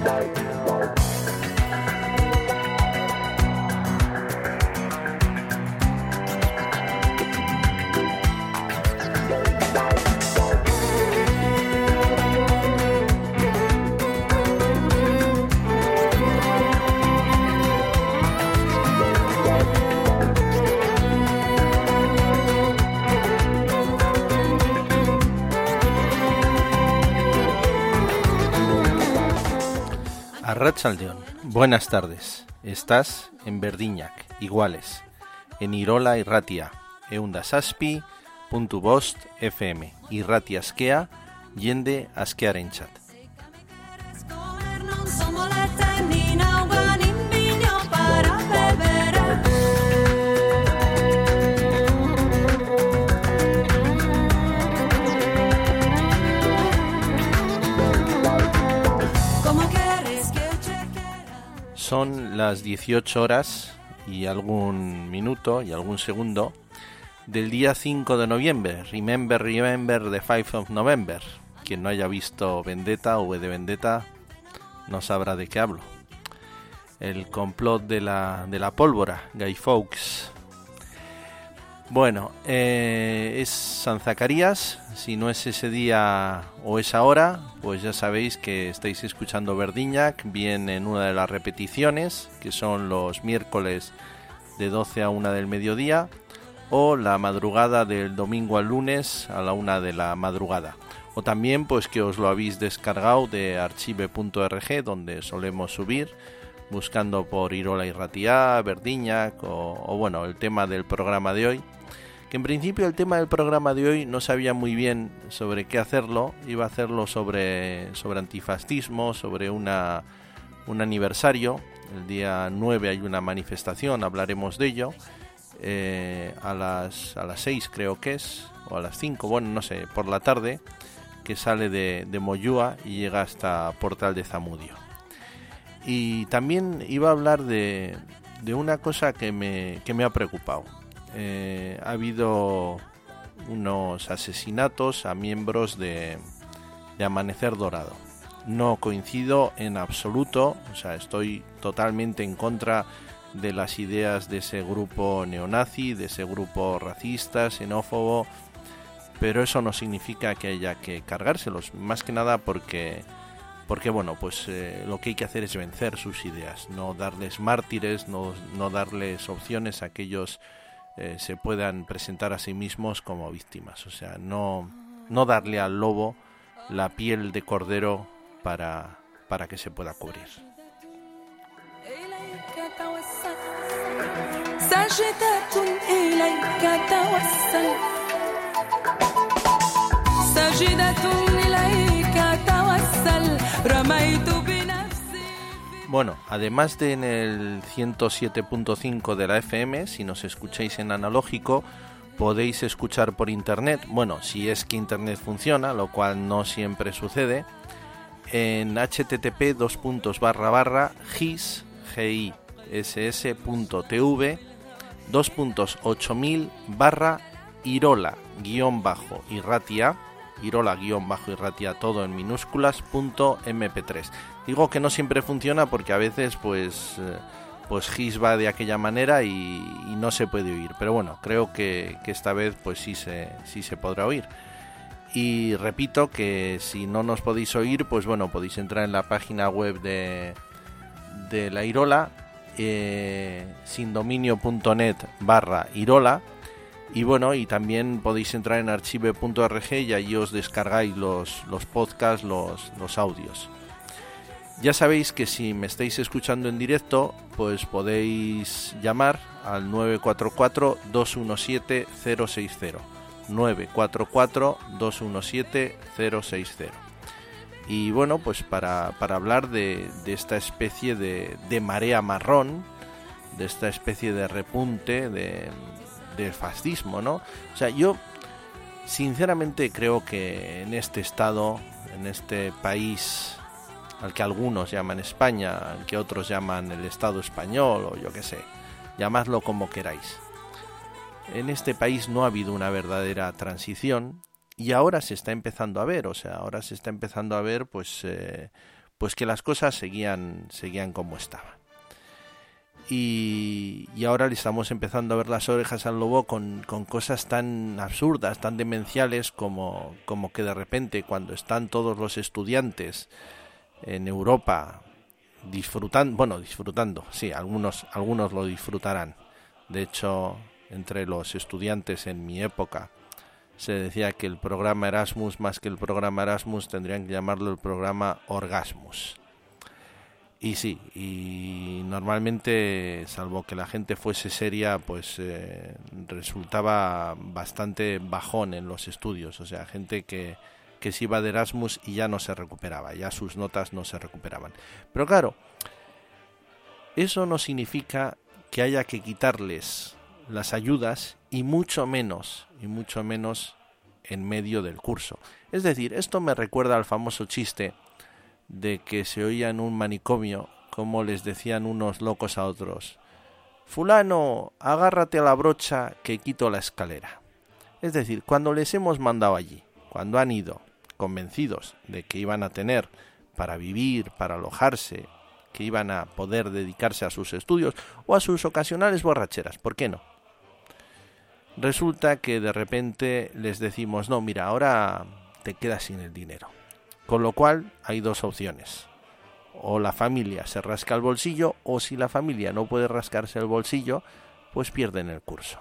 Arratsaldeon, buenas tardes. Estás en Berdiñak, iguales, en Irola Irratia, eunda zazpi, puntu bost FM, Irratia askea, jende askearentzat. Son las 18 horas y algún minuto y algún segundo del día 5 de noviembre. Remember the 5 of November. Quien no haya visto Vendetta o V de Vendetta no sabrá de qué hablo. El complot de la pólvora, Guy Fawkes. Bueno, es San Zacarías. Si no es ese día o esa hora, pues ya sabéis que estáis escuchando Berdiñak, bien en una de las repeticiones, que son los miércoles de 12 a 1 del mediodía, o la madrugada del domingo al lunes a la 1 de la madrugada. O también pues que os lo habéis descargado de archive.org, donde solemos subir, buscando por Irola Irratia, Berdiñak o bueno, el tema del programa de hoy. Que en principio el tema del programa de hoy no sabía muy bien sobre qué hacerlo. Iba a hacerlo sobre antifascismo, sobre un aniversario. El día 9 hay una manifestación, hablaremos de ello. A las 6 creo que es, o a las 5, bueno, no sé, por la tarde, que sale de Moyúa y llega hasta Portal de Zamudio. Y también iba a hablar de una cosa que me ha preocupado. Ha habido unos asesinatos a miembros de Amanecer Dorado. No coincido en absoluto, o sea, estoy totalmente en contra de las ideas de ese grupo neonazi, de ese grupo racista, xenófobo, pero eso no significa que haya que cargárselos, más que nada porque bueno, pues lo que hay que hacer es vencer sus ideas, no darles mártires, no darles opciones a que ellos se puedan presentar a sí mismos como víctimas. O sea, no darle al lobo la piel de cordero para que se pueda cubrir. Bueno, además de en el 107.5 de la FM, si nos escucháis en analógico, podéis escuchar por internet, bueno, si es que internet funciona, lo cual no siempre sucede, en http://giss.tv /8000/Irola-Irratia, Irola-Irratia todo en minúsculas, .mp3. Digo que no siempre funciona porque a veces pues GIS va de aquella manera y no se puede oír, pero bueno, creo que esta vez pues sí se podrá oír. Y repito que si no nos podéis oír, pues bueno, podéis entrar en la página web de la Irola, sindominio.net/Irola, y bueno, y también podéis entrar en archive.org y allí os descargáis los podcasts, los audios. Ya sabéis que si me estáis escuchando en directo, pues podéis llamar al 944-217-060. 944-217-060. Y bueno, pues para hablar de esta especie de marea marrón, de esta especie de repunte del fascismo, ¿no? O sea, yo sinceramente creo que en este estado, en este país al que algunos llaman España, al que otros llaman el Estado español, o yo qué sé, llamadlo como queráis. En este país no ha habido una verdadera transición y ahora se está empezando a ver, o sea, ahora se está empezando a ver pues pues que las cosas seguían como estaban. Y ahora le estamos empezando a ver las orejas al lobo con cosas tan absurdas, tan demenciales como que de repente, cuando están todos los estudiantes en Europa disfrutando, sí, algunos lo disfrutarán. De hecho, entre los estudiantes en mi época se decía que el programa Erasmus, más que el programa Erasmus, tendrían que llamarlo el programa Orgasmus. Y sí, y normalmente, salvo que la gente fuese seria, pues resultaba bastante bajón en los estudios. O sea, gente que se iba de Erasmus y ya no se recuperaba, ya sus notas no se recuperaban. Pero claro, eso no significa que haya que quitarles las ayudas, y mucho menos en medio del curso. Es decir, esto me recuerda al famoso chiste de que se oía en un manicomio como les decían unos locos a otros: fulano, agárrate a la brocha que quito la escalera. Es decir, cuando les hemos mandado allí, cuando han ido convencidos de que iban a tener para vivir, para alojarse, que iban a poder dedicarse a sus estudios o a sus ocasionales borracheras, ¿por qué no? Resulta que de repente les decimos: no, mira, ahora te quedas sin el dinero. Con lo cual hay dos opciones: o la familia se rasca el bolsillo, o si la familia no puede rascarse el bolsillo, pues pierden el curso.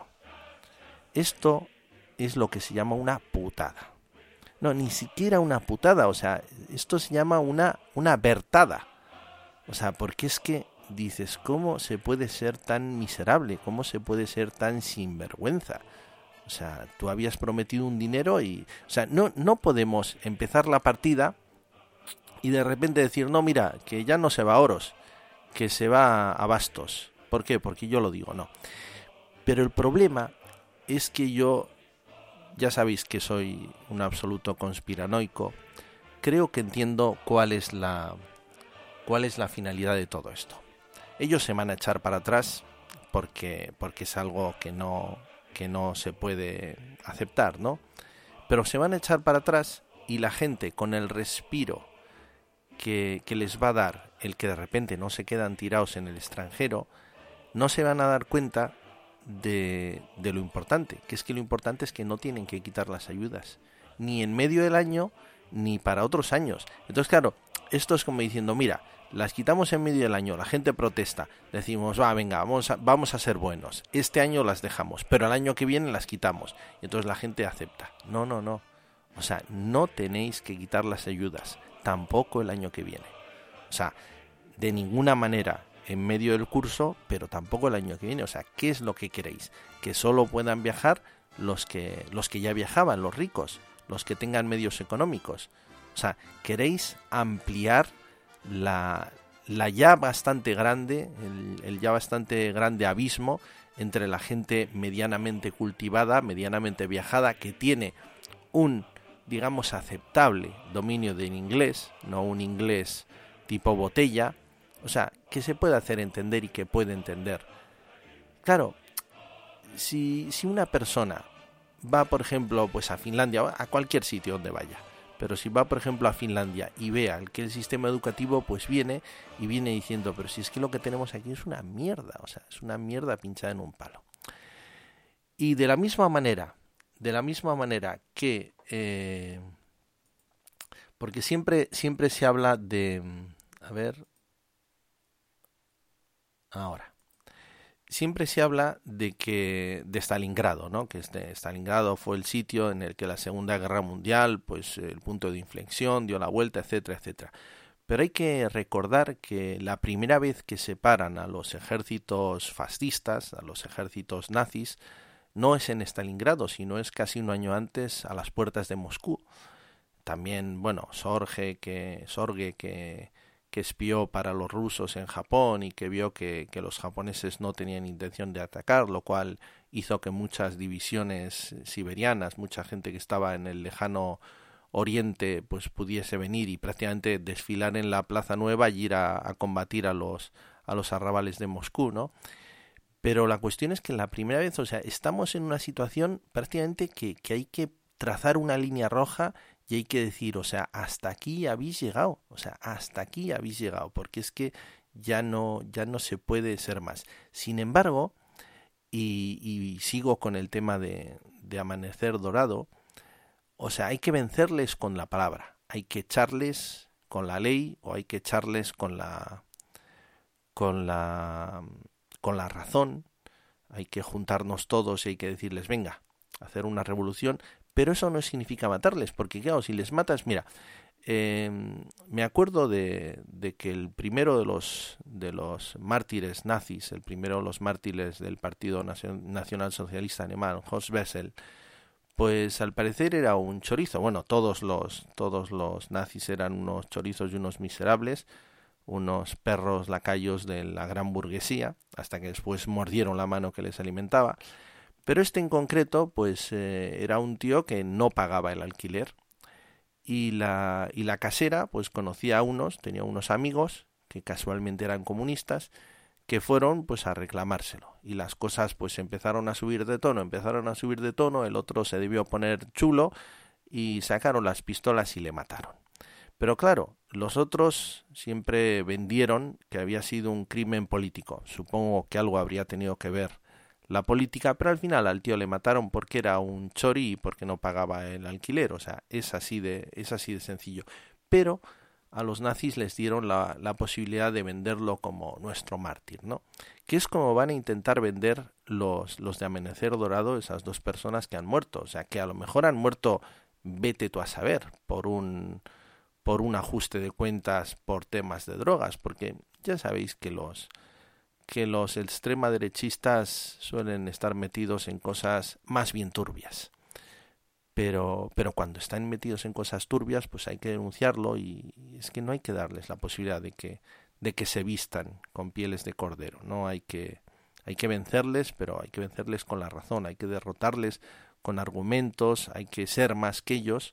Esto es lo que se llama una putada. No, ni siquiera una putada, o sea, esto se llama una bertada. O sea, porque es que dices, ¿cómo se puede ser tan miserable? ¿Cómo se puede ser tan sinvergüenza? O sea, tú habías prometido un dinero y... O sea, no podemos empezar la partida y de repente decir: no, mira, que ya no se va a Oros, que se va a Bastos. ¿Por qué? Porque yo lo digo, no. Pero el problema es que yo, ya sabéis que soy un absoluto conspiranoico, creo que entiendo cuál es la finalidad de todo esto. Ellos se van a echar para atrás porque es algo que no se puede aceptar, ¿no? Pero se van a echar para atrás, y la gente, con el respiro que les va a dar el que de repente no se quedan tirados en el extranjero, no se van a dar cuenta de lo importante, que es que lo importante es que no tienen que quitar las ayudas, ni en medio del año, ni para otros años. Entonces, claro, esto es como diciendo: mira, las quitamos en medio del año, la gente protesta, decimos: venga, vamos a ser buenos, este año las dejamos, pero el año que viene las quitamos. Y entonces la gente acepta. No. O sea, no tenéis que quitar las ayudas, tampoco el año que viene. O sea, de ninguna manera en medio del curso, pero tampoco el año que viene. O sea, ¿qué es lo que queréis? Que solo puedan viajar los que ya viajaban, los ricos, los que tengan medios económicos. O sea, queréis ampliar la ya bastante grande, el ya bastante grande abismo entre la gente medianamente cultivada, medianamente viajada, que tiene un, digamos, aceptable dominio del inglés, no un inglés tipo botella, o sea, que se puede hacer entender y que puede entender. Claro, si una persona va, por ejemplo, pues a Finlandia, a cualquier sitio donde vaya, pero si va, por ejemplo, a Finlandia y vea que el sistema educativo pues viene diciendo: pero si es que lo que tenemos aquí es una mierda, o sea, es una mierda pinchada en un palo. Y de la misma manera que porque siempre se habla de, siempre se habla de Stalingrado, ¿no? Que Stalingrado fue el sitio en el que la Segunda Guerra Mundial, pues el punto de inflexión, dio la vuelta, etcétera, etcétera. Pero hay que recordar que la primera vez que separan a los ejércitos fascistas, a los ejércitos nazis, no es en Stalingrado, sino es casi un año antes, a las puertas de Moscú. También, bueno, Sorge, que espió para los rusos en Japón y que vio que los japoneses no tenían intención de atacar, lo cual hizo que muchas divisiones siberianas, mucha gente que estaba en el lejano oriente, pues pudiese venir y prácticamente desfilar en la Plaza Nueva y ir a combatir a los arrabales de Moscú, ¿no? Pero la cuestión es que la primera vez, o sea, estamos en una situación prácticamente que hay que trazar una línea roja y hay que decir, o sea, hasta aquí habéis llegado, o sea, hasta aquí habéis llegado, porque es que ya no se puede ser más. Sin embargo, y sigo con el tema de Amanecer Dorado, o sea, hay que vencerles con la palabra, hay que echarles con la ley o hay que echarles con la, con la razón, hay que juntarnos todos y hay que decirles, venga, hacer una revolución, pero eso no significa matarles, porque claro, si les matas, mira, me acuerdo de que el primero de los mártires nazis, el primero de los mártires del Partido Nacional Socialista Alemán, Horst Wessel, pues al parecer era un chorizo. Bueno, todos los nazis eran unos chorizos y unos miserables, unos perros lacayos de la gran burguesía, hasta que después mordieron la mano que les alimentaba. Pero este en concreto, pues era un tío que no pagaba el alquiler. Y la casera, pues conocía a unos, tenía unos amigos, que casualmente eran comunistas, que fueron pues a reclamárselo. Y las cosas pues empezaron a subir de tono, el otro se debió poner chulo y sacaron las pistolas y le mataron. Pero claro, los otros siempre vendieron que había sido un crimen político. Supongo que algo habría tenido que ver la política, pero al final al tío le mataron porque era un chori y porque no pagaba el alquiler. O sea, es así de sencillo. Pero a los nazis les dieron la posibilidad de venderlo como nuestro mártir, ¿no? Que es como van a intentar vender los de Amanecer Dorado, esas dos personas que han muerto. O sea, que a lo mejor han muerto, vete tú a saber, por un ajuste de cuentas por temas de drogas, porque ya sabéis que los extrema derechistas suelen estar metidos en cosas más bien turbias. Pero cuando están metidos en cosas turbias, pues hay que denunciarlo y es que no hay que darles la posibilidad de que se vistan con pieles de cordero, ¿no? Hay que vencerles, pero hay que vencerles con la razón, hay que derrotarles con argumentos, hay que ser más que ellos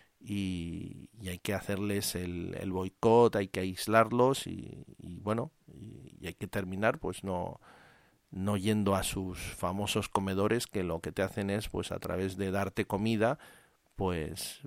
y hay que hacerles el boicot, hay que aislarlos y bueno, y hay que terminar pues no yendo a sus famosos comedores, que lo que te hacen es pues a través de darte comida pues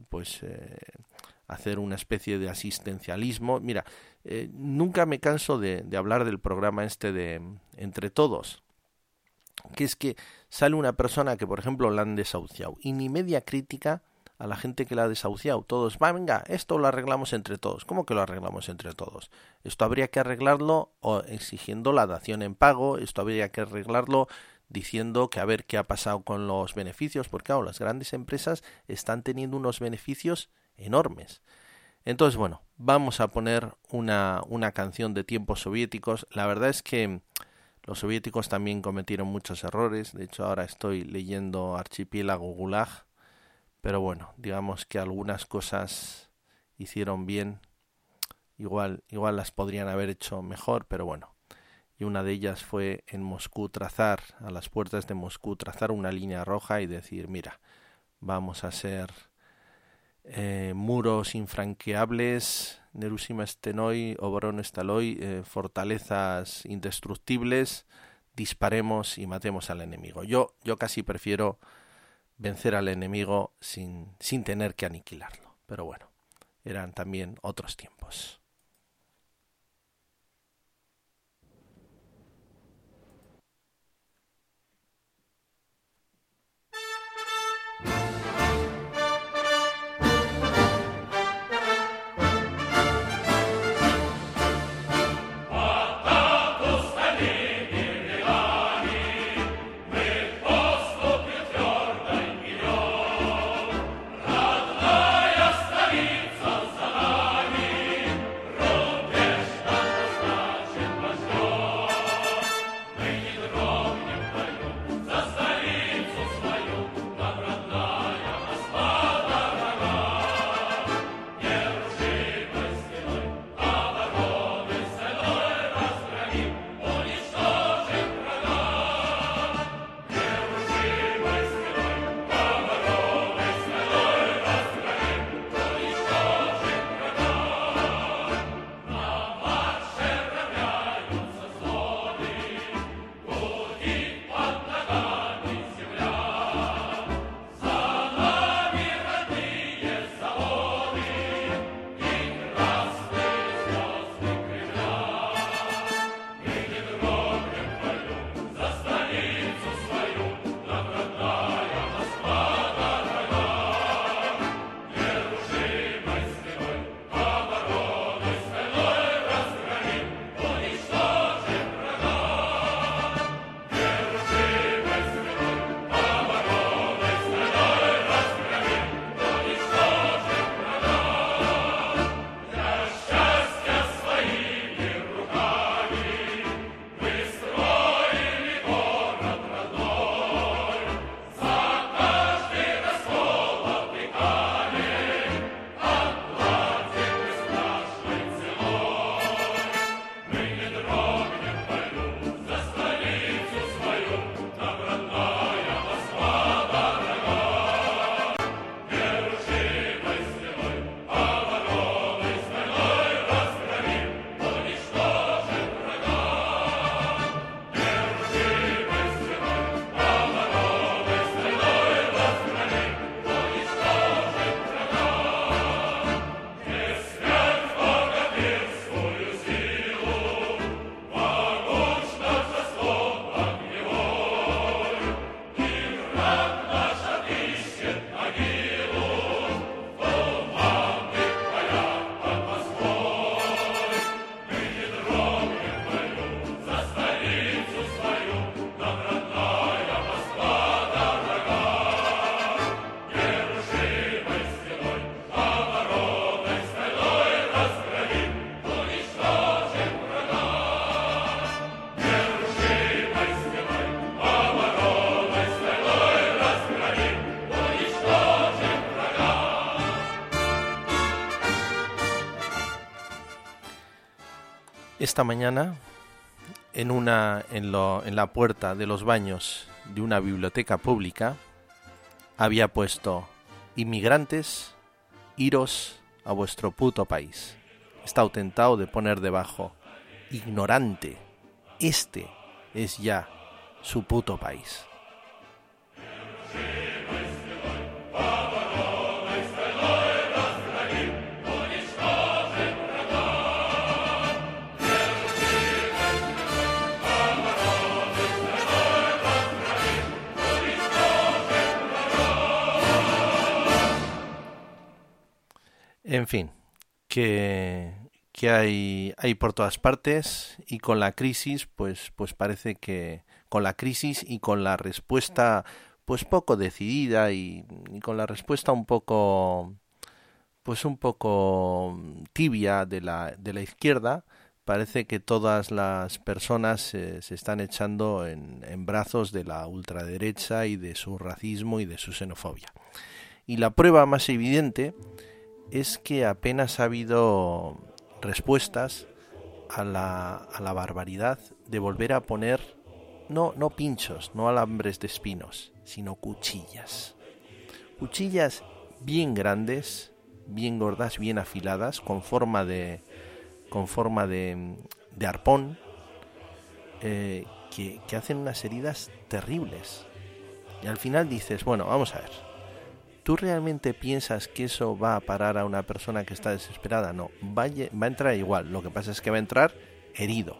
hacer una especie de asistencialismo. Mira, nunca me canso de hablar del programa este de Entre Todos, que es que sale una persona que por ejemplo la han desahuciado y ni media crítica a la gente que la ha desahuciado. Todos, venga, esto lo arreglamos entre todos. ¿Cómo que lo arreglamos entre todos? Esto habría que arreglarlo exigiendo la dación en pago, esto habría que arreglarlo diciendo que a ver qué ha pasado con los beneficios, porque claro, las grandes empresas están teniendo unos beneficios enormes. Entonces, bueno, vamos a poner una canción de tiempos soviéticos. La verdad es que los soviéticos también cometieron muchos errores. De hecho, ahora estoy leyendo Archipiélago Gulag. Pero bueno, digamos que algunas cosas hicieron bien, igual las podrían haber hecho mejor, pero bueno. Y una de ellas fue en Moscú a las puertas de Moscú, trazar una línea roja y decir, mira, vamos a ser muros infranqueables, Nerusima Stenoi, Oboron Staloy, fortalezas indestructibles, disparemos y matemos al enemigo. Yo casi prefiero vencer al enemigo sin tener que aniquilarlo. Pero bueno, eran también otros tiempos. Esta mañana, en la puerta de los baños de una biblioteca pública, había puesto: inmigrantes, iros a vuestro puto país. Está tentado de poner debajo: ignorante, este es ya su puto país. En fin, que hay por todas partes, y con la crisis, pues parece que con la crisis y con la respuesta pues poco decidida y con la respuesta un poco tibia de la izquierda, parece que todas las personas se están echando en brazos de la ultraderecha y de su racismo y de su xenofobia. Y la prueba más evidente es que apenas ha habido respuestas a la barbaridad de volver a poner no pinchos, no alambres de espinos, sino cuchillas. Cuchillas bien grandes, bien gordas, bien afiladas, con forma de arpón, que hacen unas heridas terribles. Y al final dices, bueno, vamos a ver, ¿tú realmente piensas que eso va a parar a una persona que está desesperada? No, va a entrar igual. Lo que pasa es que va a entrar herido.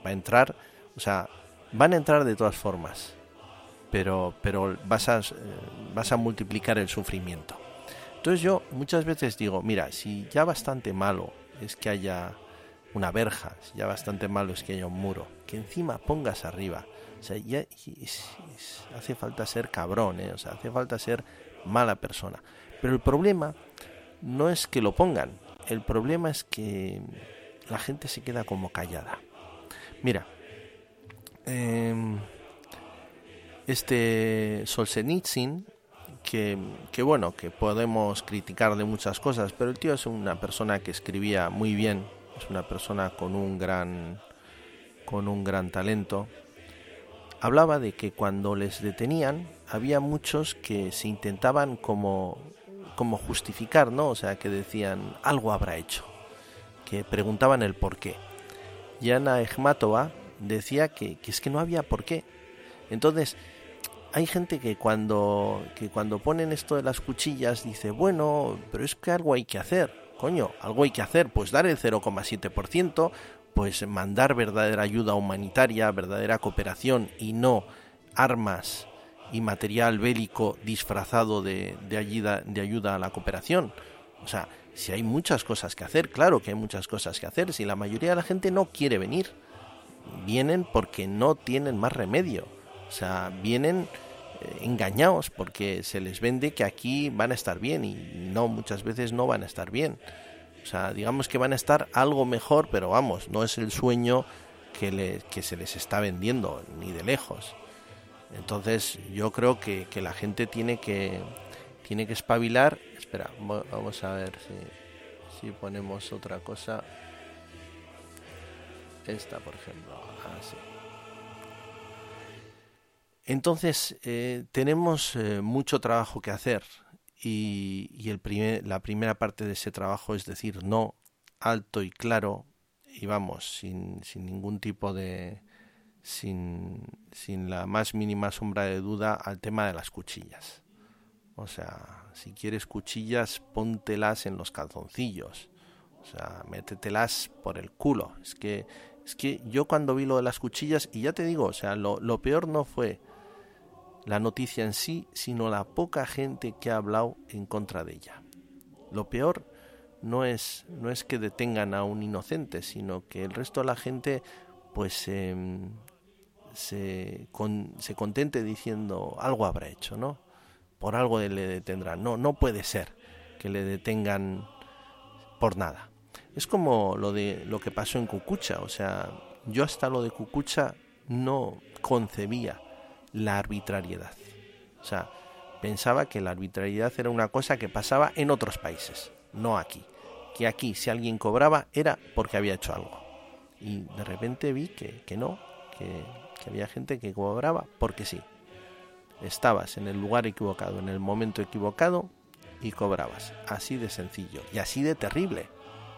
Van a entrar de todas formas. Pero vas a multiplicar el sufrimiento. Entonces yo muchas veces digo, mira, si ya bastante malo es que haya una verja, si ya bastante malo es que haya un muro, que encima pongas arriba. O sea, ya hace falta ser cabrón, o sea, hace falta ser mala persona. Pero el problema no es que lo pongan, el problema es que la gente se queda como callada. Mira, este Solzhenitsyn, que bueno, que podemos criticar de muchas cosas, pero el tío es una persona que escribía muy bien, es una persona con un gran talento. Hablaba de que cuando les detenían había muchos que se intentaban como justificar, ¿no? O sea, que decían, algo habrá hecho, que preguntaban el por qué. Y Ana Akhmatova decía que es que no había por qué. Entonces, hay gente que cuando ponen esto de las cuchillas dice, bueno, pero es que algo hay que hacer. Coño, algo hay que hacer, pues dar el 0,7%, pues mandar verdadera ayuda humanitaria, verdadera cooperación, y no armas y material bélico disfrazado de ayuda a la cooperación. O sea, si hay muchas cosas que hacer, claro que hay muchas cosas que hacer. Si la mayoría de la gente no quiere venir, vienen porque no tienen más remedio. O sea, vienen engañados porque se les vende que aquí van a estar bien, y no, muchas veces no van a estar bien. O sea, digamos que van a estar algo mejor, pero vamos, no es el sueño que se les está vendiendo, ni de lejos. Entonces yo creo que la gente tiene que espabilar. Espera, vamos a ver si ponemos otra cosa. Esta, por ejemplo. Así. Entonces tenemos mucho trabajo que hacer, y la primera parte de ese trabajo es decir no alto y claro, y vamos, sin ningún tipo de sin la más mínima sombra de duda al tema de las cuchillas. O sea, si quieres cuchillas, póntelas en los calzoncillos. O sea, métetelas por el culo. Es que yo cuando vi lo de las cuchillas, y ya te digo, o sea, lo peor no fue la noticia en sí, sino la poca gente que ha hablado en contra de ella. Lo peor no es que detengan a un inocente, sino que el resto de la gente pues se contente diciendo algo habrá hecho, ¿no? Por algo le detendrán. No puede ser que le detengan por nada. Es como lo que pasó en Cucucha. O sea, yo hasta lo de Cucucha no concebía la arbitrariedad. O sea, pensaba que la arbitrariedad era una cosa que pasaba en otros países, no aquí. Que aquí, si alguien cobraba, era porque había hecho algo. y de repente vi que no, que había gente que cobraba porque sí. Estabas en el lugar equivocado, en el momento equivocado y cobrabas. Así de sencillo y así de terrible.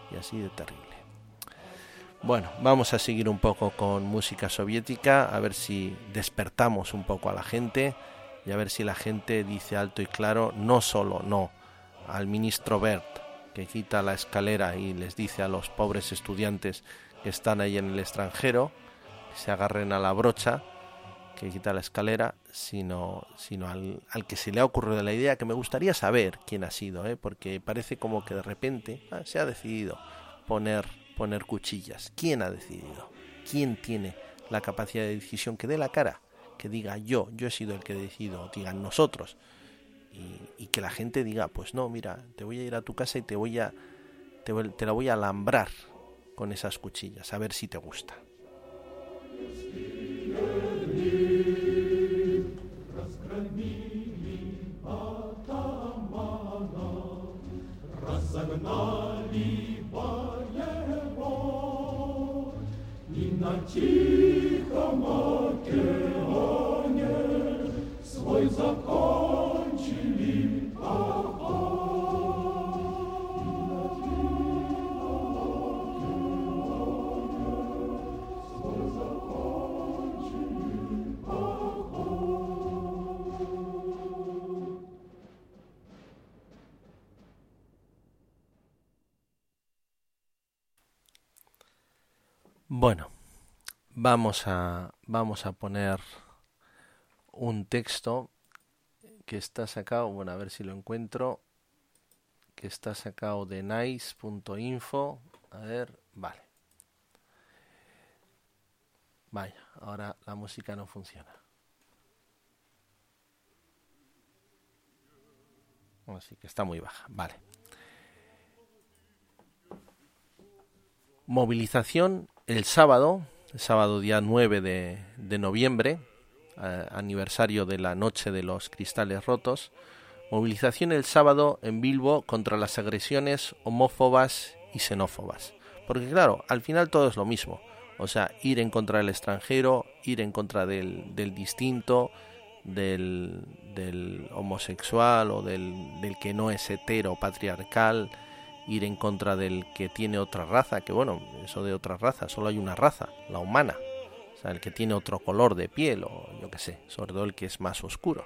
Bueno, vamos a seguir un poco con música soviética, a ver si despertamos un poco a la gente y a ver si la gente dice alto y claro, no solo no al ministro Bert, que quita la escalera y les dice a los pobres estudiantes que están ahí en el extranjero que se agarren a la brocha, que quita la escalera, sino al que se le ha ocurrido la idea, que me gustaría saber quién ha sido, porque parece como que de repente se ha decidido poner cuchillas. ¿Quién ha decidido? ¿Quién tiene la capacidad de decisión? Que dé la cara, que diga yo he sido el que he decidido, digan nosotros, y que la gente diga, pues no, mira, te voy a ir a tu casa y te la voy a alambrar con esas cuchillas, a ver si te gusta. Разогнали воевод, и на тихом океане свой закончили Bueno, vamos a poner un texto que está sacado, bueno, a ver si lo encuentro, que está sacado de nice.info, a ver, vale. Vaya, ahora la música no funciona. Así que está muy baja, vale. Movilización el sábado día 9 de noviembre, aniversario de la Noche de los Cristales Rotos. Movilización el sábado en Bilbo contra las agresiones homófobas y xenófobas. Porque claro, al final todo es lo mismo. O sea, ir en contra del extranjero, ir en contra del distinto, del homosexual o del que no es hetero patriarcal, ir en contra del que tiene otra raza, que bueno, eso de otra raza, solo hay una raza, la humana. O sea, el que tiene otro color de piel o yo qué sé, sobre todo el que es más oscuro.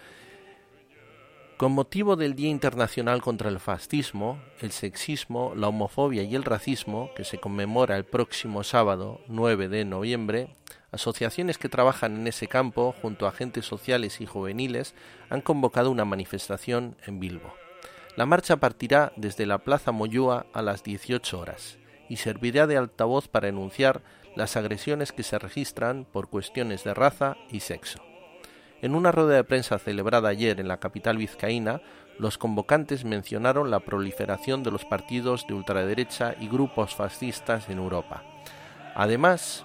Con motivo del Día Internacional contra el Fascismo, el Sexismo, la Homofobia y el Racismo, que se conmemora el próximo sábado 9 de noviembre, asociaciones que trabajan en ese campo, junto a agentes sociales y juveniles, han convocado una manifestación en Bilbo. La marcha partirá desde la Plaza Moyúa a las 18 horas y servirá de altavoz para enunciar las agresiones que se registran por cuestiones de raza y sexo. En una rueda de prensa celebrada ayer en la capital vizcaína, los convocantes mencionaron la proliferación de los partidos de ultraderecha y grupos fascistas en Europa. Además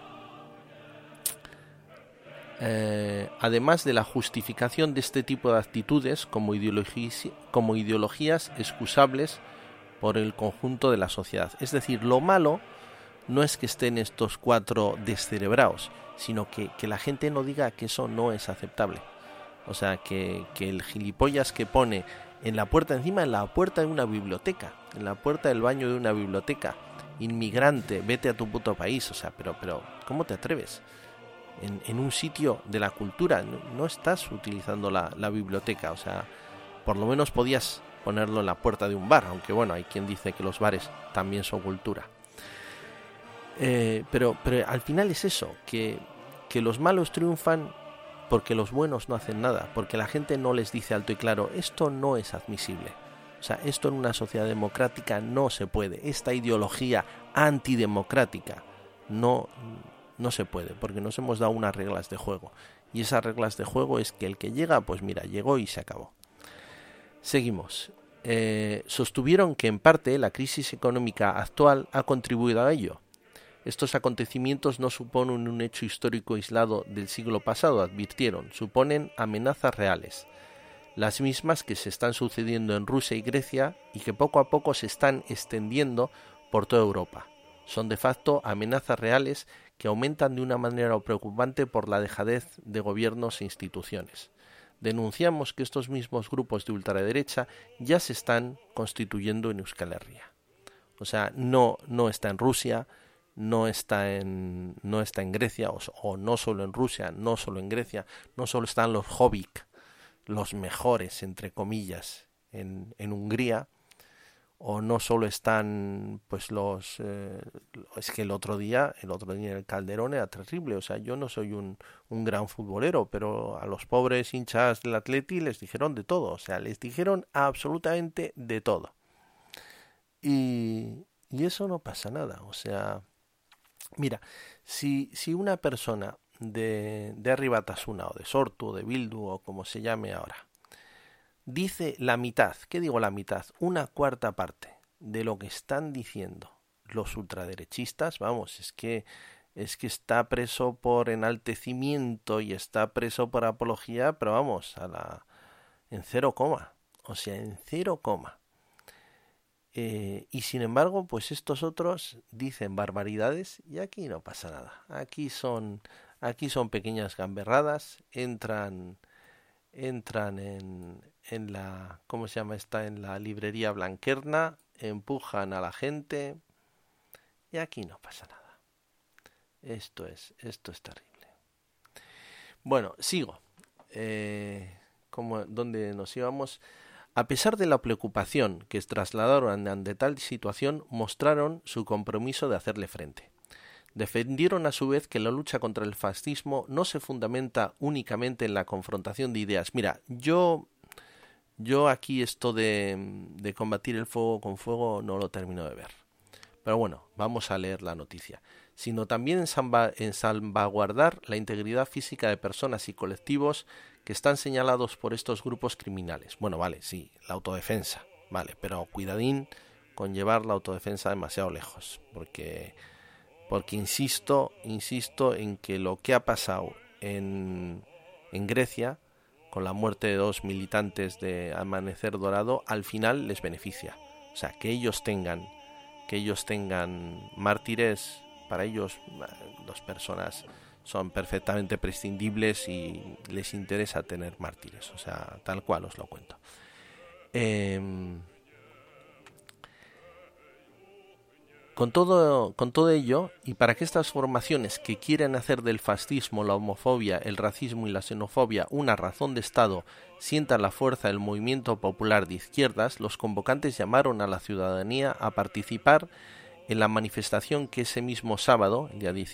de la justificación de este tipo de actitudes como ideologías excusables por el conjunto de la sociedad. Es decir, lo malo no es que estén estos cuatro descerebrados, sino que la gente no diga que eso no es aceptable. O sea, que el gilipollas que pone en la puerta, encima en la puerta de una biblioteca, en la puerta del baño de una biblioteca, inmigrante, vete a tu puto país, o sea, pero ¿cómo te atreves? En un sitio de la cultura, no estás utilizando la biblioteca, o sea, por lo menos podías ponerlo en la puerta de un bar, aunque bueno, hay quien dice que los bares también son cultura. Pero al final es eso, que los malos triunfan porque los buenos no hacen nada, porque la gente no les dice alto y claro, esto no es admisible. O sea, esto en una sociedad democrática no se puede, esta ideología antidemocrática no se puede, porque nos hemos dado unas reglas de juego, y esas reglas de juego es que el que llega, pues mira, llegó y se acabó. Seguimos. Sostuvieron que en parte la crisis económica actual ha contribuido a ello. Estos acontecimientos no suponen un hecho histórico aislado del siglo pasado, advirtieron, suponen amenazas reales, las mismas que se están sucediendo en Rusia y Grecia y que poco a poco se están extendiendo por toda Europa. Son de facto amenazas reales que aumentan de una manera preocupante por la dejadez de gobiernos e instituciones. Denunciamos que estos mismos grupos de ultraderecha ya se están constituyendo en Euskal Herria. O sea, no está en Rusia, no está en Grecia, o no solo en Rusia, no solo en Grecia, no solo están los Jobbik, los mejores, entre comillas, en Hungría, o no solo están pues es que el otro día en el Calderón era terrible. O sea, yo no soy un gran futbolero, pero a los pobres hinchas del Atleti les dijeron de todo, o sea, les dijeron absolutamente de todo, y eso no pasa nada. O sea, mira, si una persona de Herri-Batasuna o de Sortu o de Bildu o como se llame ahora dice la mitad, ¿qué digo la mitad? Una cuarta parte de lo que están diciendo los ultraderechistas, vamos, es que está preso por enaltecimiento y está preso por apología, pero vamos, en 0, o sea, en 0. Y sin embargo, pues estos otros dicen barbaridades y aquí no pasa nada. Aquí son pequeñas gamberradas, entran en la, ¿cómo se llama esta? En la librería Blanquerna, empujan a la gente y aquí no pasa nada. Esto es terrible. Bueno, sigo. ¿Dónde nos íbamos? A pesar de la preocupación que trasladaron ante tal situación, mostraron su compromiso de hacerle frente. Defendieron a su vez que la lucha contra el fascismo no se fundamenta únicamente en la confrontación de ideas. Mira, yo aquí esto de combatir el fuego con fuego no lo termino de ver. Pero bueno, vamos a leer la noticia. Sino también en salvaguardar la integridad física de personas y colectivos que están señalados por estos grupos criminales. Bueno, vale, sí, la autodefensa, vale, pero cuidadín con llevar la autodefensa demasiado lejos, porque insisto en que lo que ha pasado en Grecia con la muerte de 2 militantes de Amanecer Dorado al final les beneficia. O sea, que ellos tengan mártires, para ellos 2 personas son perfectamente prescindibles y les interesa tener mártires, o sea, tal cual os lo cuento. Con todo ello, y para que estas formaciones que quieren hacer del fascismo, la homofobia, el racismo y la xenofobia una razón de Estado sientan la fuerza del movimiento popular de izquierdas, los convocantes llamaron a la ciudadanía a participar en la manifestación que ese mismo sábado,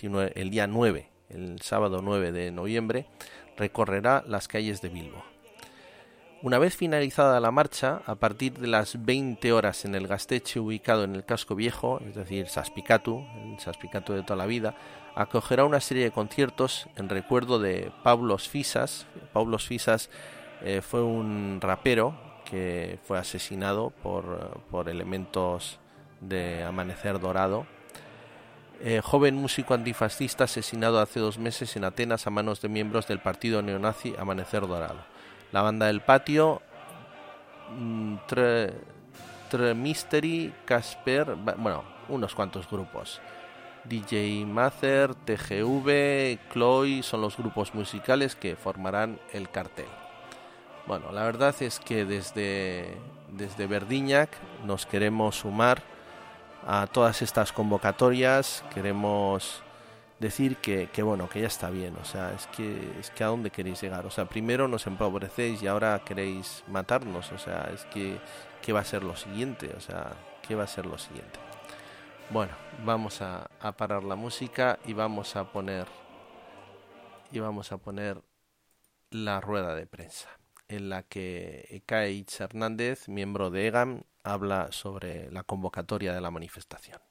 el sábado 9 de noviembre, recorrerá las calles de Bilbo. Una vez finalizada la marcha, a partir de las 20 horas en el Gaztetxe ubicado en el Casco Viejo, es decir, Saspikatu, el Saspikatu de toda la vida, acogerá una serie de conciertos en recuerdo de Pavlos Fisas. Pavlos Fisas fue un rapero que fue asesinado por elementos de Amanecer Dorado. Joven músico antifascista asesinado hace 2 meses en Atenas a manos de miembros del partido neonazi Amanecer Dorado. La banda del patio, Mystery, Casper, bueno, unos cuantos grupos. DJ Mather, TGV, Chloe son los grupos musicales que formarán el cartel. Bueno, la verdad es que desde Verdiñac nos queremos sumar a todas estas convocatorias, queremos decir que bueno, que ya está bien. O sea, es que a dónde queréis llegar. O sea, primero nos empobrecéis y ahora queréis matarnos. O sea, es que ¿qué va a ser lo siguiente? O sea, ¿qué va a ser lo siguiente? Bueno, vamos a parar la música y vamos a poner la rueda de prensa en la que Ekaich Hernández, miembro de EGAM, habla sobre la convocatoria de la manifestación.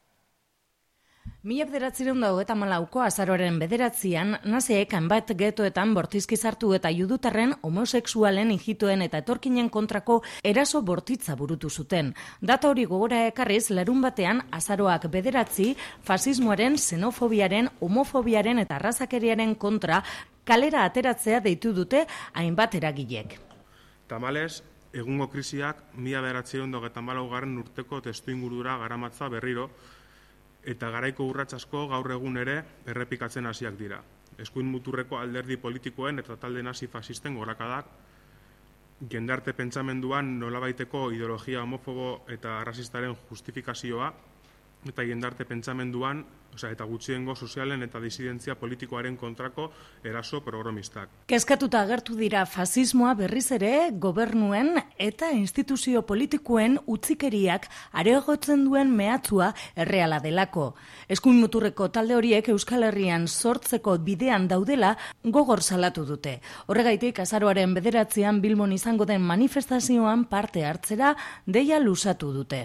1924ko azaroaren 9an, naziek hainbat getoetan bortizki sartu eta judutarren, homosexualen, ijitoen eta etorkinen kontrako eraso bortitza burutu zuten. Data hori gogora ekarriz, larun batean, azaroak 9, fasismoaren, xenofobiaren, homofobiaren eta arrazakeriaren kontra kalera ateratzea deitu dute hainbat eragilek. Tamalez, egungo krisiak 1924 urteko testuingurura garamatza berriro, eta garaiko urrats asko gaur egun ere errepikatzen hasiak dira. Eskuin muturreko alderdi politikoen eta talde nazi fasisten gorakadak, jendarte pentsamenduan nolabaiteko ideologia homofobo eta rasistaren justifikazioa, eta jendarte pentsamenduan, eta gutxiengo sozialen eta disidentzia politikoaren kontrako eraso programistak. Kezkatuta agertu dira fasismoa berriz ere gobernuen eta instituzio politikoen utzikeriak areagotzen duen mehatxua erreala delako. Eskuin muturreko talde horiek Euskal Herrian sortzeko bidean daudela gogor salatu dute. Horregaitik azaroaren 9 Bilbon izango den manifestazioan parte hartzera deia luzatu dute.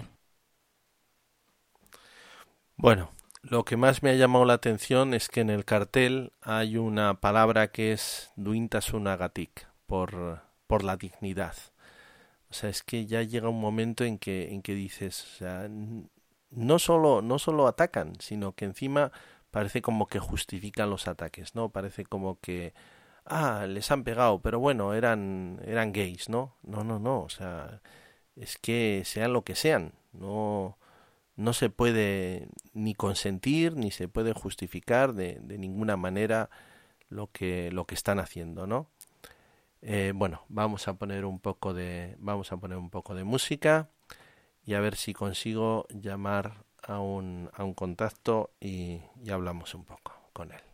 Bueno, lo que más me ha llamado la atención es que en el cartel hay una palabra que es duintasunagatik, por la dignidad. O sea, es que ya llega un momento en que dices, o sea, no solo atacan, sino que encima parece como que justifican los ataques, ¿no? Parece como que, les han pegado, pero bueno, eran gays, ¿no? No, o sea, es que sean lo que sean, no se puede ni consentir ni se puede justificar de ninguna manera lo que están haciendo, ¿no? Bueno, vamos a poner un poco de música y a ver si consigo llamar a un contacto y hablamos un poco con él.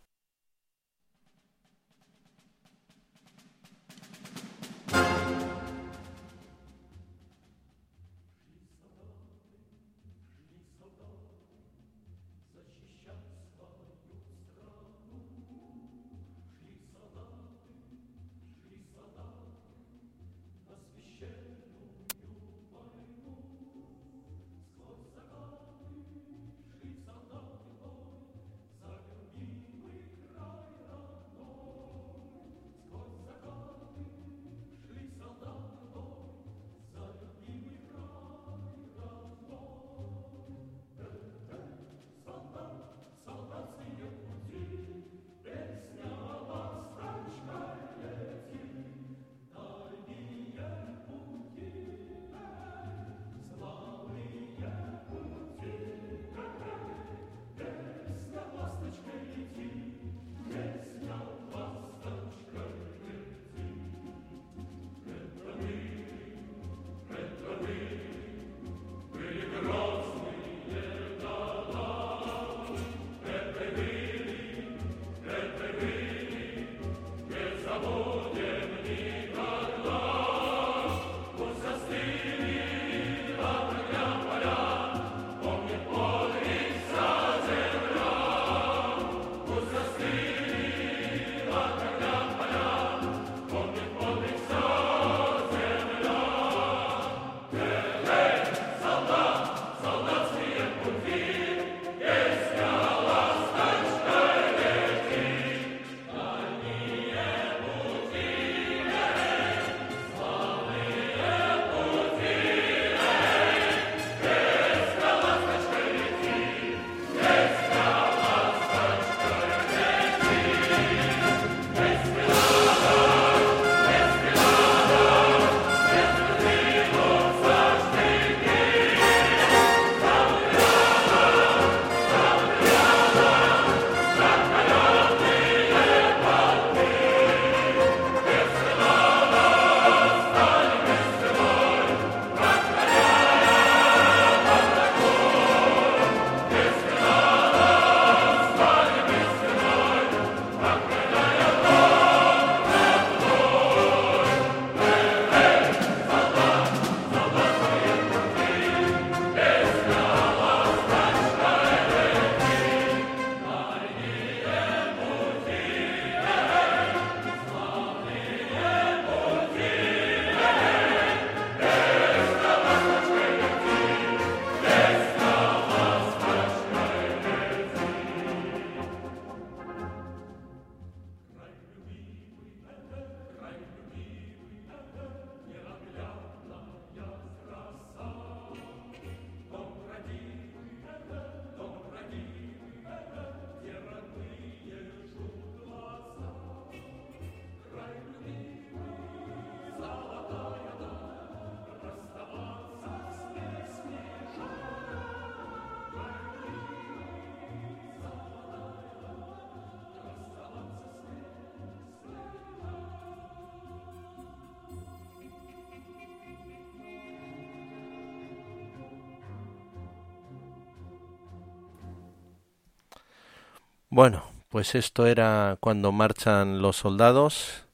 Bueno, pues esto era cuando marchan los soldados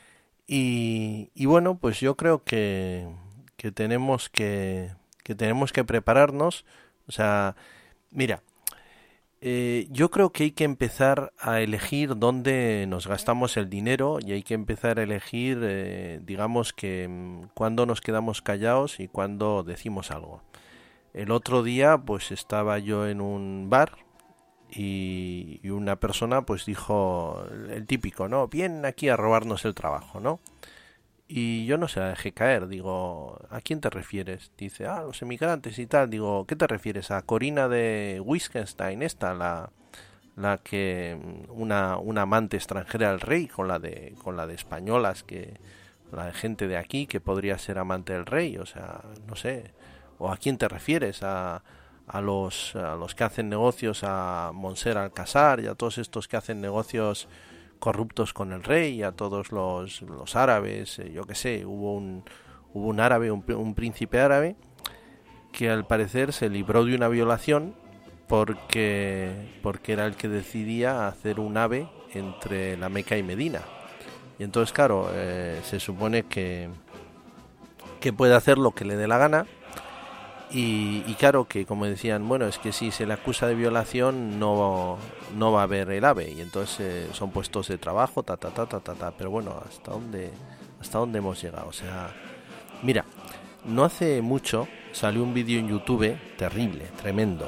y bueno, pues yo creo que tenemos que tenemos que prepararnos. O sea, mira, yo creo que hay que empezar a elegir dónde nos gastamos el dinero y hay que empezar a elegir, digamos que cuándo nos quedamos callados y cuándo decimos algo. El otro día, pues estaba yo en un bar y una persona, pues dijo el típico, ¿no? Vienen aquí a robarnos el trabajo, ¿no? Y yo no se la dejé caer, digo, ¿a quién te refieres? Dice, los emigrantes y tal. Digo, ¿qué te refieres? ¿A Corina de Wittgenstein, esta, la que una amante extranjera del rey, con la de españolas, que la de gente de aquí que podría ser amante del rey? O sea, no sé. ¿O a quién te refieres? A los que hacen negocios, a Monser Alcázar y a todos estos que hacen negocios corruptos con el rey, y a todos los árabes, yo qué sé, hubo un árabe, un príncipe árabe, que al parecer se libró de una violación porque era el que decidía hacer un ave entre la Meca y Medina. Y entonces, claro, se supone que puede hacer lo que le dé la gana. Y claro que, como decían, bueno, es que si se le acusa de violación no va a haber el AVE, y entonces son puestos de trabajo, pero bueno, hasta dónde hemos llegado? O sea, mira, no hace mucho salió un vídeo en YouTube terrible, tremendo,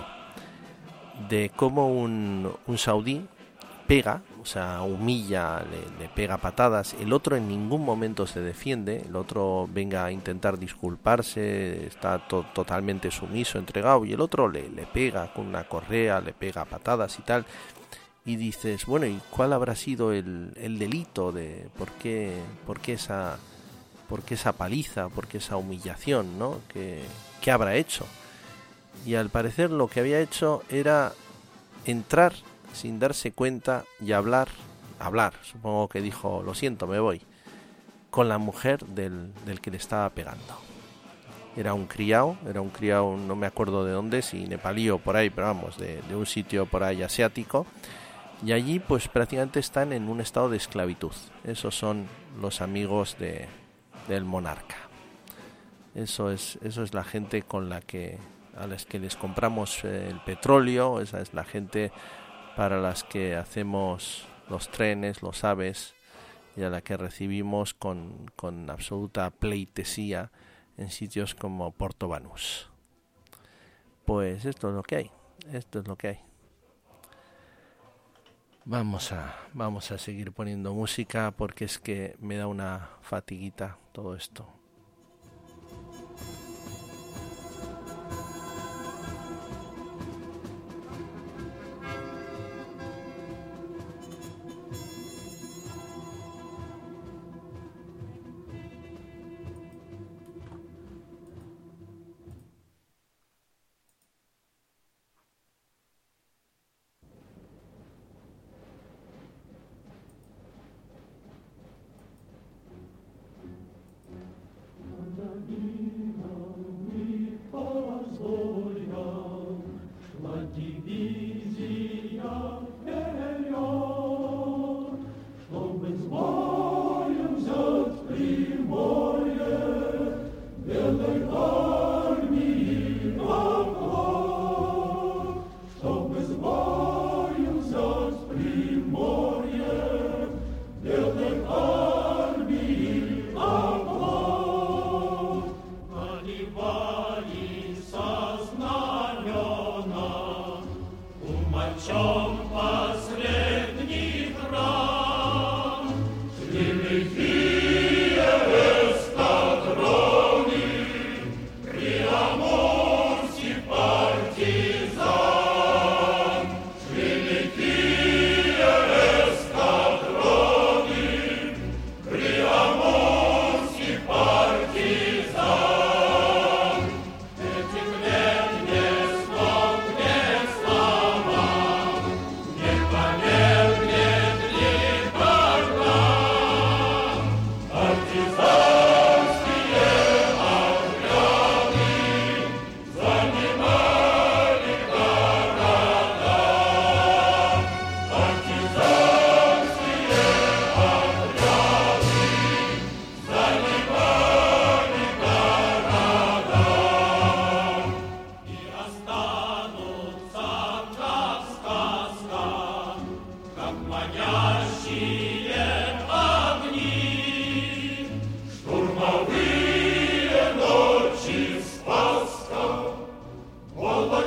de cómo un saudí pega, o sea, humilla, le pega patadas. El otro en ningún momento se defiende, el otro venga a intentar disculparse, está totalmente sumiso, entregado, y el otro le pega con una correa, le pega patadas y tal. Y dices, bueno, ¿y cuál habrá sido el delito de por qué esa paliza, por qué esa humillación, ¿no? ¿Qué habrá hecho? Y al parecer lo que había hecho era entrar sin darse cuenta y hablar, supongo que dijo, lo siento, me voy, con la mujer del que le estaba pegando. Era un criado, no me acuerdo de dónde, si nepalí o por ahí, pero vamos, de un sitio por ahí asiático, y allí pues prácticamente están en un estado de esclavitud. Esos son los amigos del monarca. Eso es la gente a las que les compramos el petróleo, esa es la gente para las que hacemos los trenes, los aves, y a la que recibimos con absoluta pleitesía en sitios como Porto Banús. Pues esto es lo que hay. Vamos a seguir poniendo música porque es que me da una fatiguita todo esto.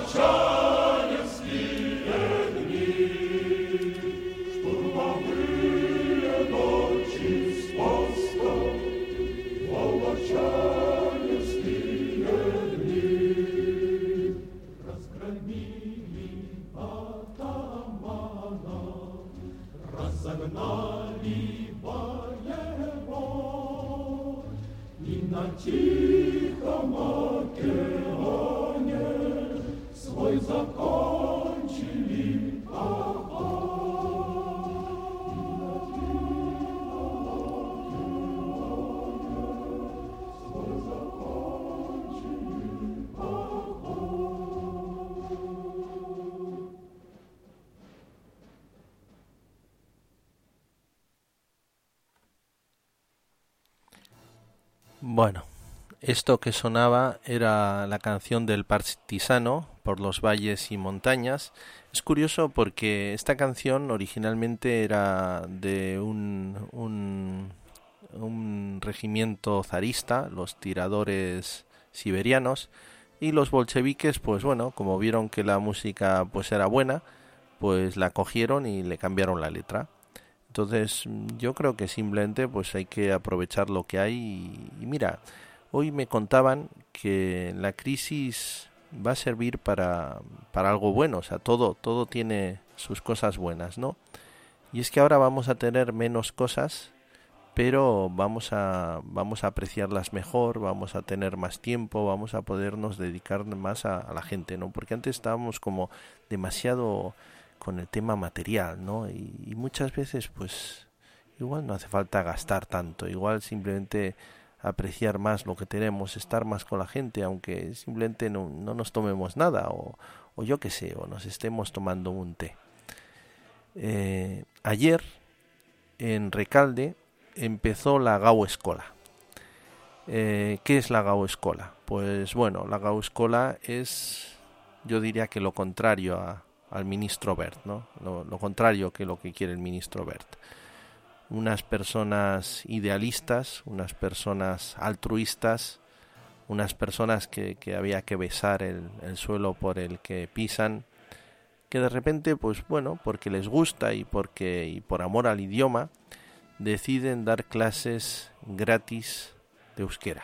Разогнали воевод, и на тихом океане свой закончили Bueno, esto que sonaba era la canción del Partisano, Por los valles y montañas. Es curioso porque esta canción originalmente era de un regimiento zarista, los tiradores siberianos, y los bolcheviques, pues bueno, como vieron que la música pues era buena, pues la cogieron y le cambiaron la letra. Entonces yo creo que simplemente pues hay que aprovechar lo que hay y mira, hoy me contaban que la crisis va a servir para algo bueno, o sea, todo tiene sus cosas buenas, ¿no? Y es que ahora vamos a tener menos cosas, pero vamos a apreciarlas mejor, vamos a tener más tiempo, vamos a podernos dedicar más a la gente, ¿no? Porque antes estábamos como demasiado con el tema material, ¿no? Y muchas veces pues igual no hace falta gastar tanto, igual simplemente apreciar más lo que tenemos, estar más con la gente, aunque simplemente no nos tomemos nada o yo qué sé, o nos estemos tomando un té. Ayer en Recalde empezó la Gau Escola. ¿Qué es la Gau Escola? Pues bueno, la Gau Escola es, yo diría que lo contrario al ministro Wert, ¿no? Lo contrario que lo que quiere el ministro Wert. Unas personas idealistas, unas personas altruistas, unas personas que había que besar el suelo por el que pisan, que de repente, pues bueno, porque les gusta y por amor al idioma, deciden dar clases gratis de euskera.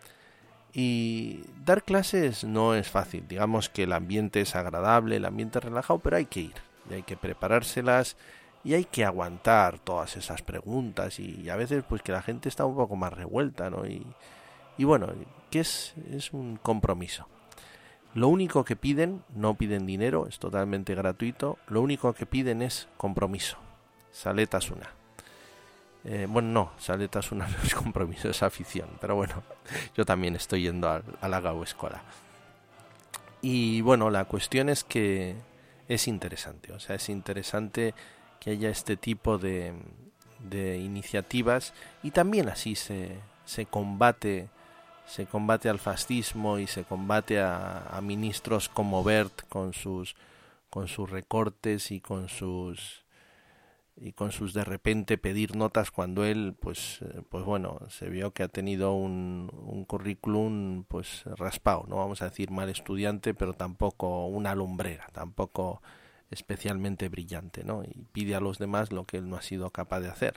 Y dar clases no es fácil, digamos que el ambiente es agradable, el ambiente es relajado, pero hay que ir, y hay que preparárselas y hay que aguantar todas esas preguntas y a veces pues que la gente está un poco más revuelta, ¿no? Y bueno, que es un compromiso. Lo único que piden, no piden dinero, es totalmente gratuito, lo único que piden es compromiso, saletasuna. Bueno, no, saletasuna no es compromiso, es afición, pero bueno, yo también estoy yendo a la Gau Escola. Y bueno, la cuestión es que es interesante, o sea, es interesante que haya este tipo de iniciativas y también así se combate al fascismo y se combate a ministros como Wert con sus recortes y con sus de repente pedir notas cuando él pues bueno, se vio que ha tenido un currículum pues raspado, no vamos a decir mal estudiante, pero tampoco una lumbrera, tampoco especialmente brillante, ¿no? Y pide a los demás lo que él no ha sido capaz de hacer.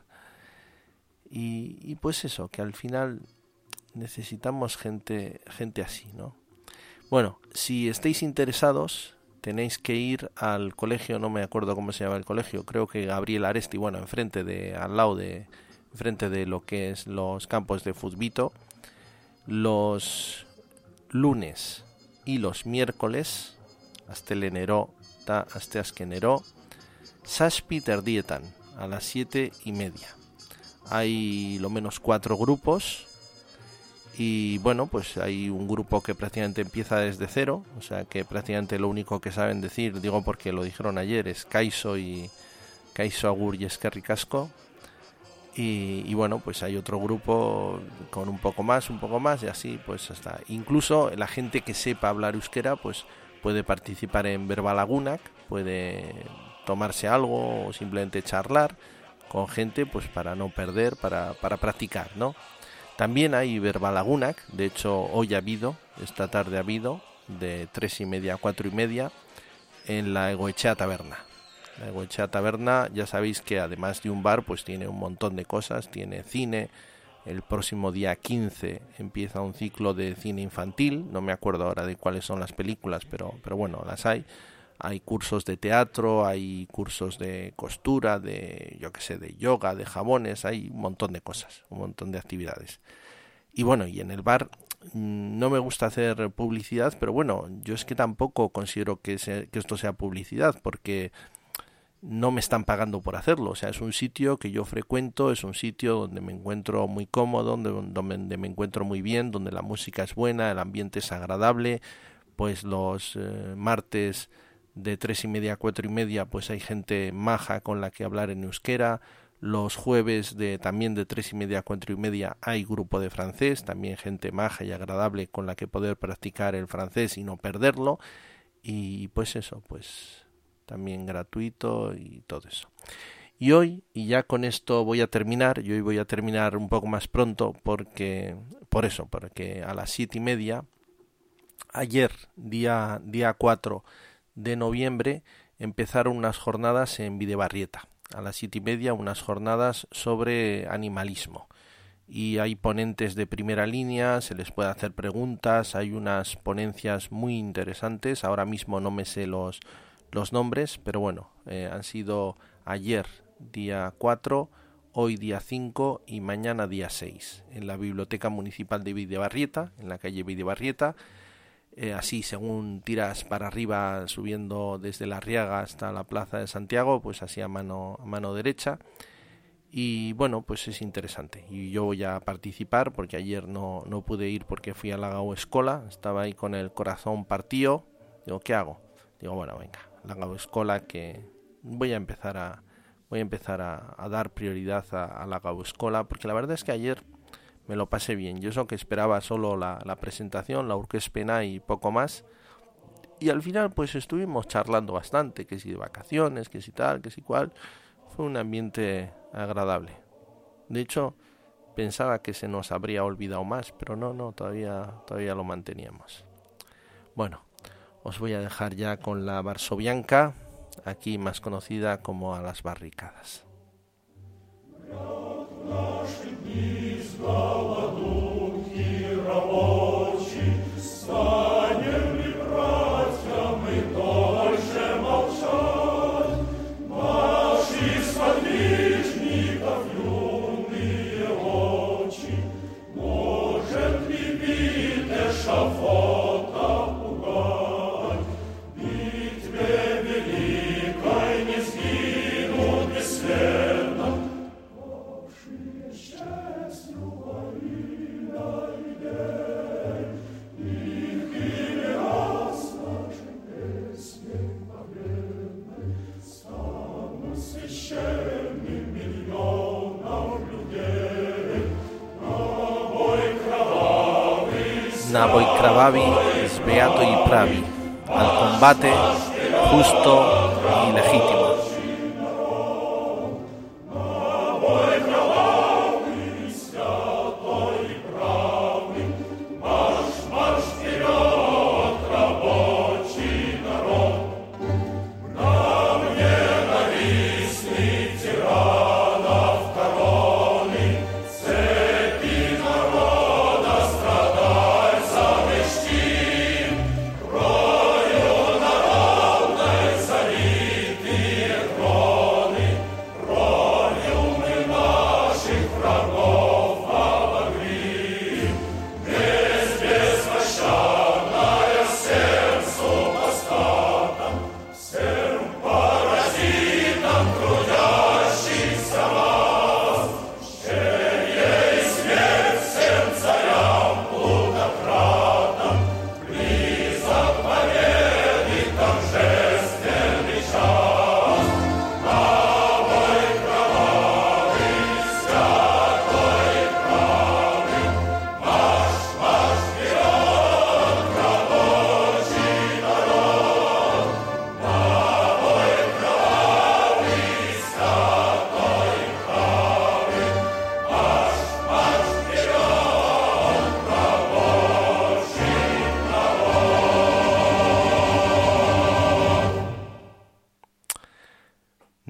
Y pues eso, que al final necesitamos gente así, ¿no? Bueno, si estáis interesados, tenéis que ir al colegio, no me acuerdo cómo se llama el colegio, creo que Gabriel Aresti, bueno, enfrente de lo que es los campos de Futbito, los lunes y los miércoles, astelenero ta asteazkenero, zazpi terdietan, a las 7:30. Hay lo menos 4 grupos. Y bueno, pues hay un grupo que prácticamente empieza desde cero, o sea que prácticamente lo único que saben decir, digo porque lo dijeron ayer, es Kaiso Agur y Eskerrik asko. Y bueno, pues hay otro grupo con un poco más y así pues hasta. Incluso la gente que sepa hablar euskera pues puede participar en Berbalagunak, puede tomarse algo o simplemente charlar con gente pues para no perder, para practicar, ¿no? También hay Berbalagunak, de hecho hoy esta tarde ha habido, de 3:30 a 4:30 en la Egoetxea Taberna. La Egoetxea Taberna, ya sabéis que además de un bar, pues tiene un montón de cosas, tiene cine. El próximo día 15 empieza un ciclo de cine infantil, no me acuerdo ahora de cuáles son las películas, pero bueno, las hay. Hay cursos de teatro, hay cursos de costura, de yoga, de jabones, hay un montón de cosas, un montón de actividades. Y bueno, y en el bar no me gusta hacer publicidad, pero bueno, yo es que tampoco considero que esto sea publicidad, porque no me están pagando por hacerlo. O sea, es un sitio que yo frecuento, es un sitio donde me encuentro muy cómodo, donde me encuentro muy bien, donde la música es buena, el ambiente es agradable. Pues los martes de 3:30 a 4:30 pues hay gente maja con la que hablar en euskera. Los jueves también de 3:30 a 4:30 hay grupo de francés, también gente maja y agradable con la que poder practicar el francés y no perderlo. Y pues eso, pues también gratuito y todo eso. Y hoy, y ya con esto voy a terminar, y hoy voy a terminar un poco más pronto porque a las 7:30, ayer, día 4 de noviembre, empezaron unas jornadas en Bidebarrieta. A las 7:30 unas jornadas sobre animalismo. Y hay ponentes de primera línea, se les puede hacer preguntas, hay unas ponencias muy interesantes. Ahora mismo no me sé los nombres, pero bueno, han sido ayer día 4, hoy día 5 y mañana día 6 en la Biblioteca Municipal de Bidebarrieta, en la calle Bidebarrieta. Así, según tiras para arriba, subiendo desde la Arriaga hasta la Plaza de Santiago, pues así a mano derecha. Y bueno, pues es interesante. Y yo voy a participar porque ayer no pude ir porque fui a la Gau Escola, estaba ahí con el corazón partido. Digo, ¿qué hago? Digo, bueno, venga, la Gau Escola, que voy a empezar a dar prioridad a la Gau Escola, porque la verdad es que ayer me lo pasé bien. Yo eso que esperaba solo la presentación, la aurkezpena y poco más. Y al final pues estuvimos charlando bastante, que si de vacaciones, que si tal, que si cual. Fue un ambiente agradable. De hecho, pensaba que se nos habría olvidado más, pero no, todavía lo manteníamos. Bueno, os voy a dejar ya con la Varsovianka, aquí más conocida como A las barricadas. Naboj krvavi, beato y pravi, al combate justo y legítimo.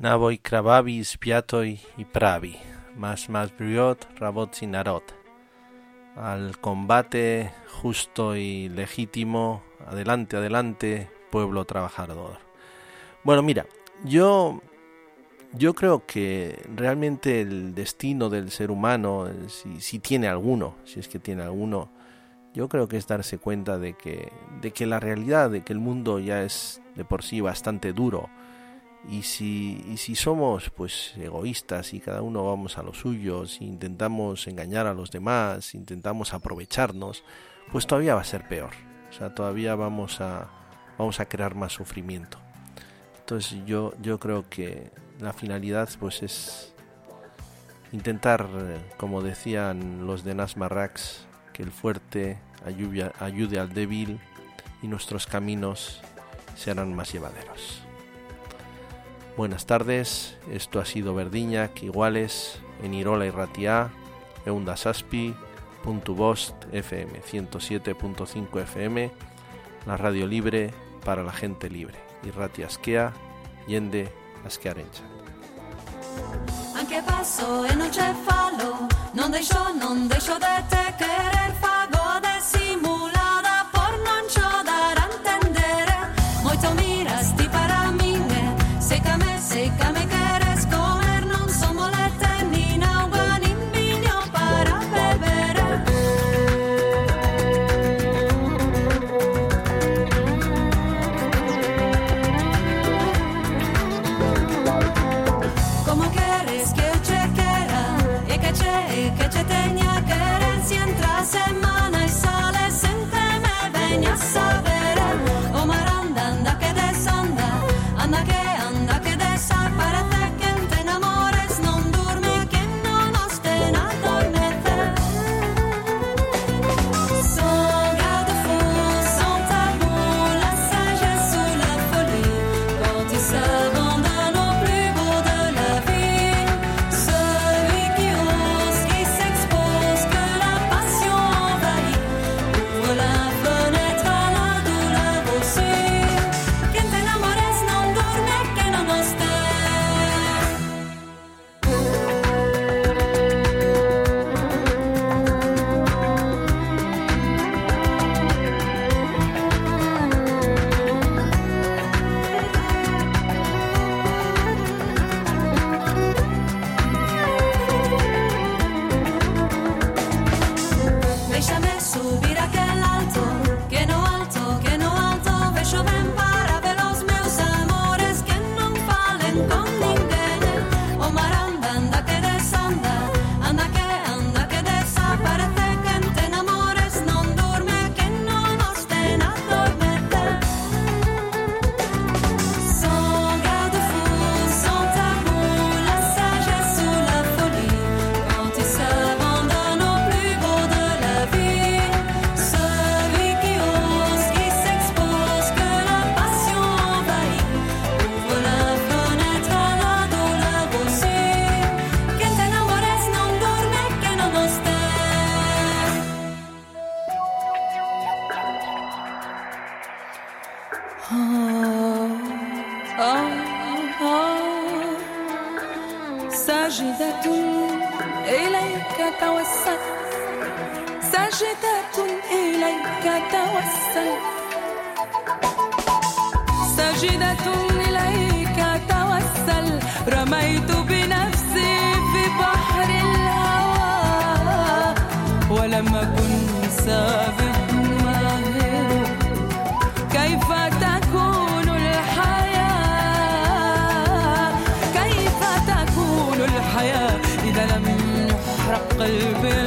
Navoi kravavis piatoi y pravi, más briot, rabot sin arot. Al combate justo y legítimo, adelante, pueblo trabajador. Bueno, mira, yo creo que realmente el destino del ser humano, si tiene alguno, si es que tiene alguno, yo creo que es darse cuenta de que la realidad, de que el mundo ya es de por sí bastante duro. Y si somos pues egoístas y cada uno vamos a lo suyo, si intentamos engañar a los demás, si intentamos aprovecharnos, pues todavía va a ser peor. O sea, todavía vamos a crear más sufrimiento. Entonces yo creo que la finalidad pues es intentar, como decían los de Nasmarrax, que el fuerte ayude al débil y nuestros caminos serán más llevaderos. Buenas tardes, esto ha sido Verdiñac Iguales en Irola y Ratia, Eunda Saspi, .bost FM 107.5 FM, la radio libre para la gente libre. Irratia Askea, Yende Askearencha. Anche passo e non c'è fallo, non deixo de te querer fago de simulada por non c'ho dar a entendere. Moito miras ti para mingue, sécame queres comer, non son bolete ni agua ni vino para beber. Como quieres que che quiera y que che tenía querer si entra semana y sale siempre me venía a saber. O maranda anda que desanda, anda que desaparece, quien te enamores non durme, quien non os ten adormece. Son garde-fous, son tabou, la sagesse ou la folie, quand ils s'abandonnent au plus beau de la vie. Celui qui ose, qui s'expose, que la passion envahit, ouvre la fenêtre à la douleur aussi. Quien te enamores non durme, que non os ten. Déjame subir aquel alto, que no alto, vejo ben para ver los meus amores que non falen con ninguén. O maranda anda que desanda, anda que desaparece, quien te enamores non durme, que non os ten adormecer. Son garde-fous, son tabou, la sagesse ou la folie, quand ils s'abandonnent au plus beau de la vie. Celui qui ose, qui s'expose, que la passion envahit, ouvre la fenêtre à la douleur aussi. Quien te enamores non durme, que non os ten. ساجدة إليك توسل، ساجدة إليك توسل، ساجدة إليك توسل، رميت بنفسي في بحر الهوى ولم أكن سابق ماهر. كيف تكون الحياة، كيف تكون الحياة إذا لم يحرق قلبي